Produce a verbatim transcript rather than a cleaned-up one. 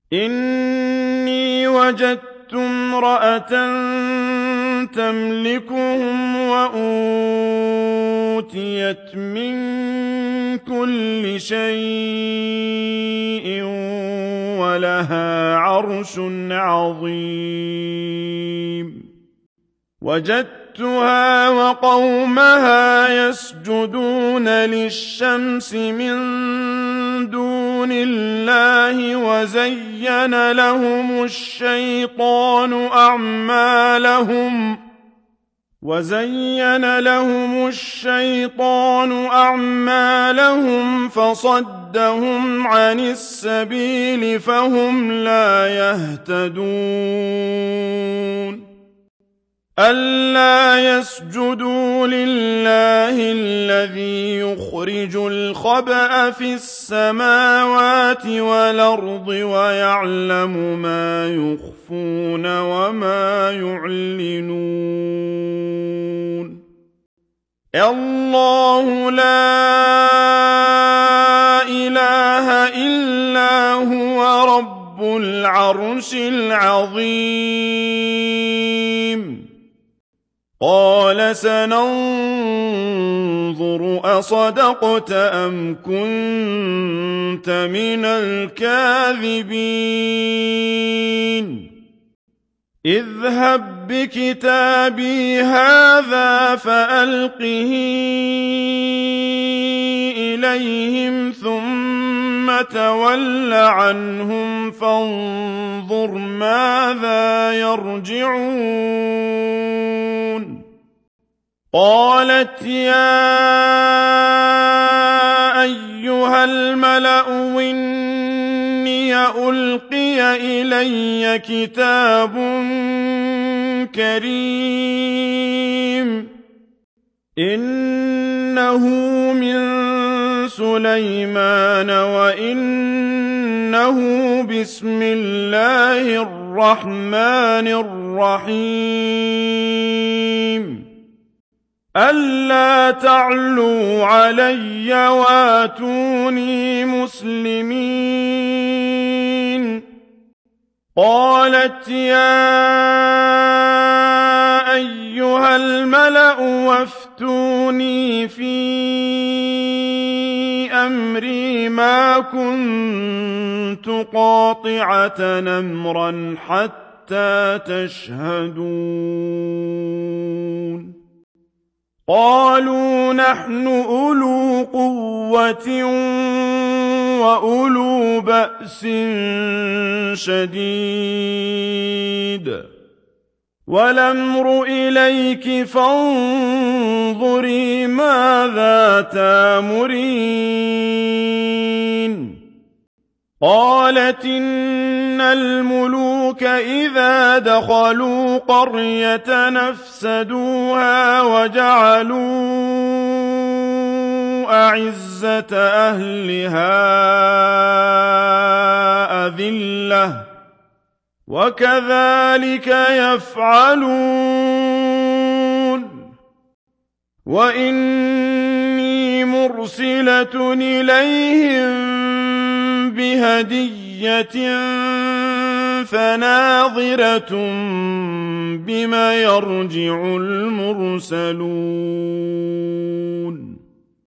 إني وجدت امرأة تملكهم وأوتيت من كل شيء ولها عرش عظيم وجدتها وقومها يسجدون للشمس من دون الله وزين لهم الشيطان أعمالهم وزين لهم الشيطان أعمالهم فصدهم عن السبيل فهم لا يهتدون ألا يسجدوا لله الذي يخرج الخبأ في السماوات والأرض ويعلم ما يخفون وما يعلنون الله لا إله إلا هو رب العرش العظيم قال سننظر أصدقت أم كنت من الكاذبين اذهب بكتابي هذا فألقه إليهم ثم تول عنهم فانظر ماذا يرجعون قالت يا أيها الملأ إني ألقي إلي كتاب كريم إنه من سليمان وإنه بسم الله الرحمن الرحيم ألا تعلوا علي واتوني مسلمين قالت يا أيها الملأ وافتوني في أمري ما كنت قاطعة أمرا حتى تشهدون قالوا نحن أولو قوة وأولو بأس شديد والأمر إليك فانظري ماذا تأمرين قالت إن الملوك إذا دخلوا قرية نفسدوها وجعلوا أعزة أهلها أذلة وكذلك يفعلون وإني مرسلة إليهم بهدية فناظرة بما يرجع المرسلون